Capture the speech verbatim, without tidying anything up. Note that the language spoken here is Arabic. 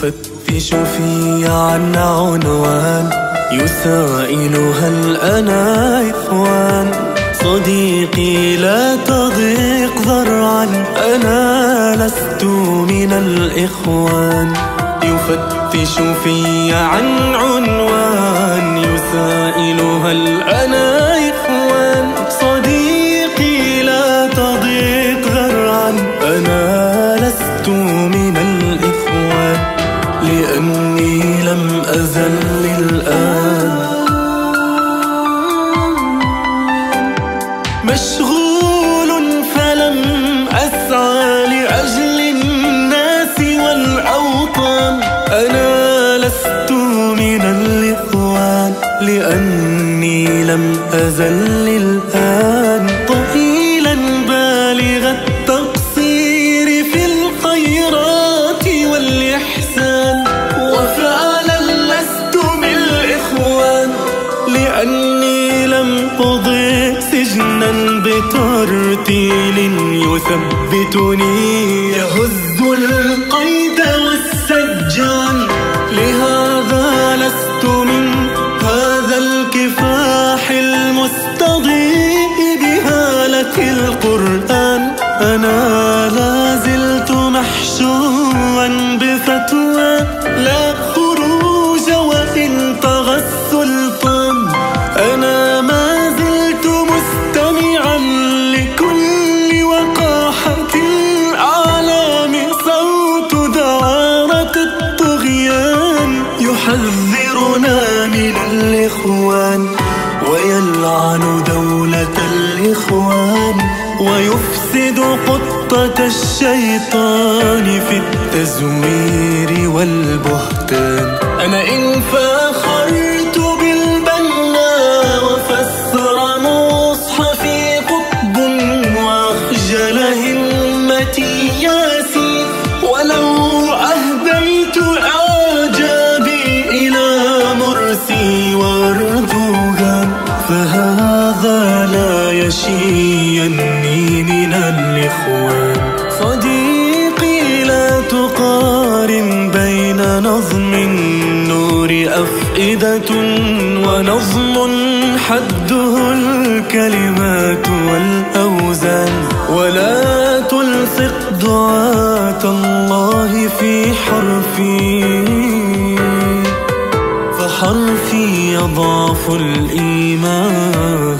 يفتش في عن عنوان يسائل هل أنا إخوان. صديقي لا تضيق ذرعا أنا لست من الإخوان. يفتش في عن عنوان يسائل هل أنا إخوان. صديقي لا تضيق ذرعا أنا لست من الإخوان، لأني لم أزل الآن مشغول فلم أسعى لأجل الناس والأوطان. أنا لست من الإخوان لأني لم أزل الآن طويلا بالغ التقصير في الخيرات والإحسان. وفعلا لست من الإخوان لأني لم أضيء سجنا بترتيل يثبتني يهز القيد والسجان. لهذا لست من هذا الكفاح المستضيء بهالة القرآن. أنا لا زلت محشوا بفتوى لا خروج وإن طغى السلطان. أنا ما زلت مستمعا لكل وقاحة الأعلام صوت دعارة الطغيان يحذرنا من الإخوان ويلعن دولة الإخوان ويفسد خطة الشيطان في التزوير والبهتان. أنا إن فاخرت بالبنا وفسر مصحفي قطب وأخجل همتي ياسين، ولو أهديت إعجابي إلى مرسي وأردوغان، فهذا لا يشيني من الإخوان. صديقي لا تقارن بين نظم النور أفئدة ونظم حده الكلمات والأوزان. ولا تلصق دعاة الله في حرفي فحرفي يضعف الإيمان.